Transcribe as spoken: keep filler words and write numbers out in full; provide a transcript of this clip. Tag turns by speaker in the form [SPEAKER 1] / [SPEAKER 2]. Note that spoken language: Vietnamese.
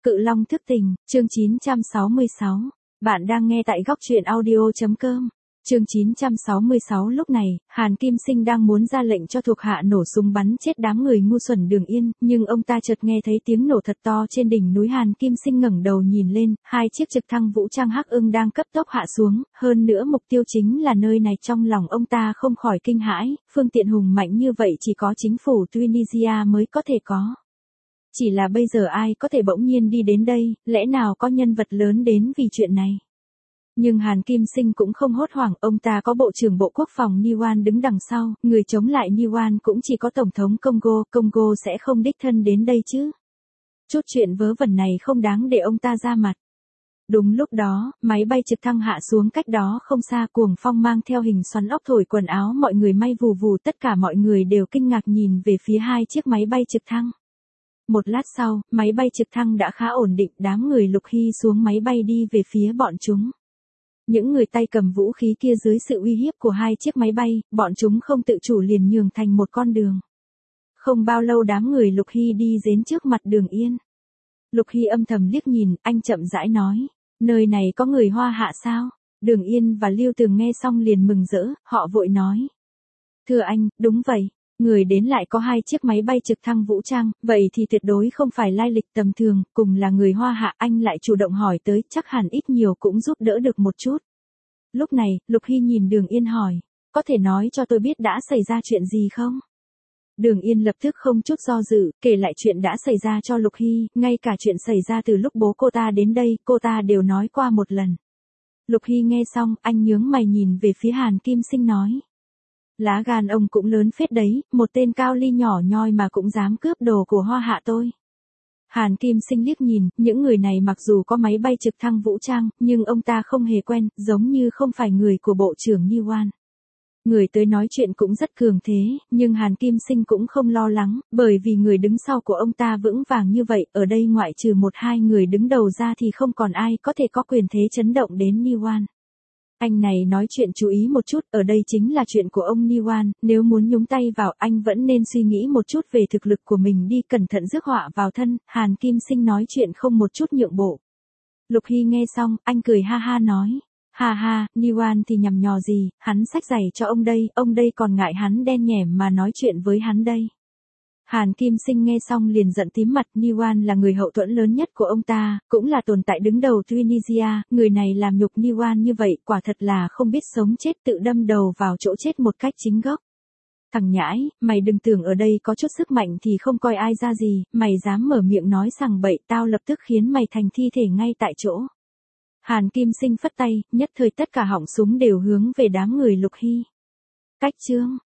[SPEAKER 1] Cự Long thức tình, chương chín trăm sáu mươi sáu. Bạn đang nghe tại góc truyện audio.com. Chương chín trăm sáu mươi sáu. Lúc này, Hàn Kim Sinh đang muốn ra lệnh cho thuộc hạ nổ súng bắn chết đám người ngu xuẩn Đường Yên, nhưng ông ta chợt nghe thấy tiếng nổ thật to trên đỉnh núi. Hàn Kim Sinh ngẩng đầu nhìn lên, hai chiếc trực thăng vũ trang Hắc Ưng đang cấp tốc hạ xuống, hơn nữa mục tiêu chính là nơi này. Trong lòng ông ta không khỏi kinh hãi, phương tiện hùng mạnh như vậy chỉ có chính phủ Tunisia mới có thể có. Chỉ là bây giờ ai có thể bỗng nhiên đi đến đây, lẽ nào có nhân vật lớn đến vì chuyện này? Nhưng Hàn Kim Sinh cũng không hốt hoảng, ông ta có Bộ trưởng Bộ Quốc phòng Niwan đứng đằng sau, người chống lại Niwan cũng chỉ có Tổng thống Congo, Congo sẽ không đích thân đến đây chứ. Chút chuyện vớ vẩn này không đáng để ông ta ra mặt. Đúng lúc đó, máy bay trực thăng hạ xuống cách đó không xa, cuồng phong mang theo hình xoắn ốc thổi quần áo mọi người may vù vù, tất cả mọi người đều kinh ngạc nhìn về phía hai chiếc máy bay trực thăng. Một lát sau, máy bay trực thăng đã khá ổn định, đám người Lục Hy xuống máy bay đi về phía bọn chúng. Những người tay cầm vũ khí kia dưới sự uy hiếp của hai chiếc máy bay, bọn chúng không tự chủ liền nhường thành một con đường. Không bao lâu đám người Lục Hy đi đến trước mặt Đường Yên. Lục Hy âm thầm liếc nhìn, anh chậm rãi nói, nơi này có người Hoa Hạ sao? Đường Yên và Lưu Tường nghe xong liền mừng rỡ, họ vội nói. Thưa anh, đúng vậy. Người đến lại có hai chiếc máy bay trực thăng vũ trang, vậy thì tuyệt đối không phải lai lịch tầm thường, cùng là người Hoa Hạ. Anh lại chủ động hỏi tới, chắc hẳn ít nhiều cũng giúp đỡ được một chút. Lúc này, Lục Hy nhìn Đường Yên hỏi, có thể nói cho tôi biết đã xảy ra chuyện gì không? Đường Yên lập tức không chút do dự, kể lại chuyện đã xảy ra cho Lục Hy, ngay cả chuyện xảy ra từ lúc bố cô ta đến đây, cô ta đều nói qua một lần. Lục Hy nghe xong, anh nhướng mày nhìn về phía Hàn Kim Sinh nói. Lá gan ông cũng lớn phết đấy, một tên cao ly nhỏ nhoi mà cũng dám cướp đồ của Hoa Hạ tôi. Hàn Kim Sinh liếc nhìn, những người này mặc dù có máy bay trực thăng vũ trang, nhưng ông ta không hề quen, giống như không phải người của Bộ trưởng Niwan. Người tới nói chuyện cũng rất cường thế, nhưng Hàn Kim Sinh cũng không lo lắng, bởi vì người đứng sau của ông ta vững vàng như vậy, ở đây ngoại trừ một hai người đứng đầu ra thì không còn ai có thể có quyền thế chấn động đến Niwan. Anh này nói chuyện chú ý một chút, ở đây chính là chuyện của ông Niwan, nếu muốn nhúng tay vào anh vẫn nên suy nghĩ một chút về thực lực của mình đi, cẩn thận rước họa vào thân. Hàn Kim Sinh nói chuyện không một chút nhượng bộ. Lục Hy nghe xong, anh cười ha ha nói, ha ha, Niwan thì nhằm nhò gì, hắn xách giày cho ông đây, ông đây còn ngại hắn đen nhẻm mà nói chuyện với hắn đây. Hàn Kim Sinh nghe xong liền giận tím mặt, Niwan là người hậu thuẫn lớn nhất của ông ta, cũng là tồn tại đứng đầu Tunisia, người này làm nhục Niwan như vậy, quả thật là không biết sống chết, tự đâm đầu vào chỗ chết một cách chính gốc. Thằng nhãi, mày đừng tưởng ở đây có chút sức mạnh thì không coi ai ra gì, mày dám mở miệng nói sằng bậy, tao lập tức khiến mày thành thi thể ngay tại chỗ. Hàn Kim Sinh phất tay, nhất thời tất cả họng súng đều hướng về đám người Lục Hy. Cách chương